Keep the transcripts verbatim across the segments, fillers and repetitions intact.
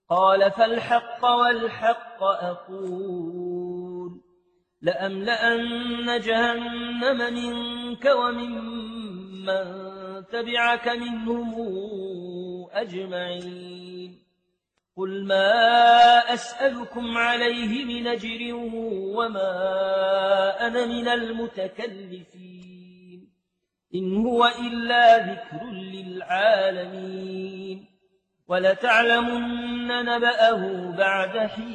قال فالحق والحق أقول لأملأن جهنم منك وممن تبعك منهم أجمعين قل ما أسألكم عليه من أجر وما أنا من المتكلفين إن هو إلا ذكر للعالمين ولتعلمن نبأه بعد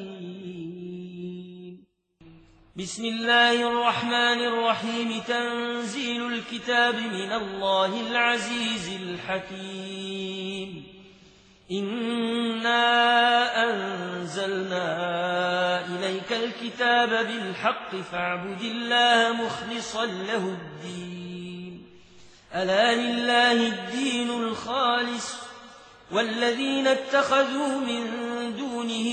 حين بسم الله الرحمن الرحيم تنزيل الكتاب من الله العزيز الحكيم إنا أنزلنا إليك الكتاب بالحق فاعبد الله مخلصا له الدين ألا لله الدين الخالص والذين اتخذوا من دونه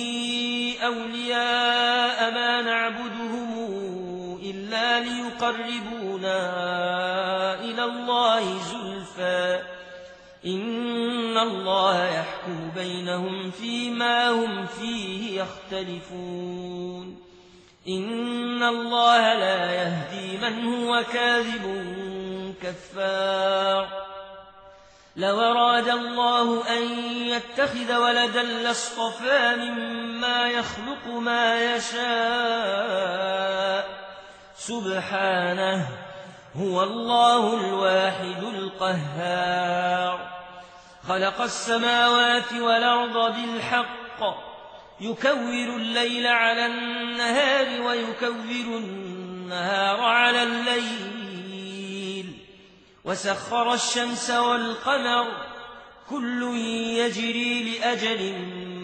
أولياء ما نعبدهم إلا ليقربونا إلى الله زلفى إن الله يحكم بينهم فيما هم فيه يختلفون إن الله لا يهدي من هو كاذب كفار لو أراد الله أن يتخذ ولدا لاصطفى مما يخلق ما يشاء سبحانه هو الله الواحد القهار خلق السماوات والأرض بالحق يكور الليل على النهار ويكور النهار على الليل وسخر الشمس والقمر كل يجري لأجل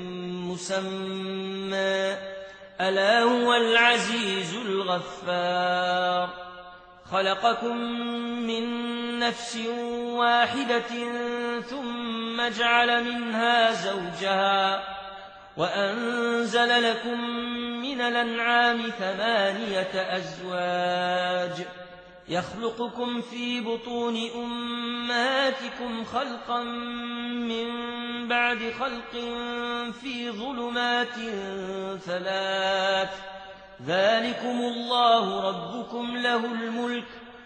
مسمى ألا هو العزيز الغفار خلقكم من نفس واحدة ثم جعل منها زوجها وأنزل لكم من الأنعام ثمانية أزواج يخلقكم في بطون أمهاتكم خلقا من بعد خلق في ظلمات ثلاث ذلكم الله ربكم له الملك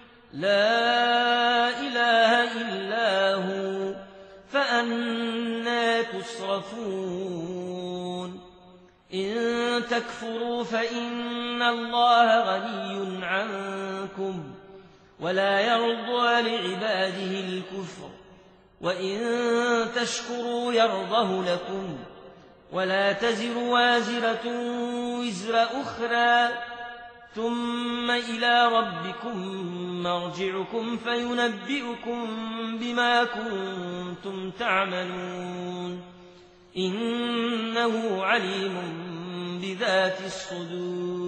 لا إله إلا هو فأنى تصرفون إن تكفروا فإن الله غني عنكم ولا يرضى لعباده الكفر وإن تشكروا يرضه لكم ولا تزر وازرة وزر أخرى ثم إلى ربكم مرجعكم فينبئكم بما كنتم تعملون إنه عليم بذات الصدور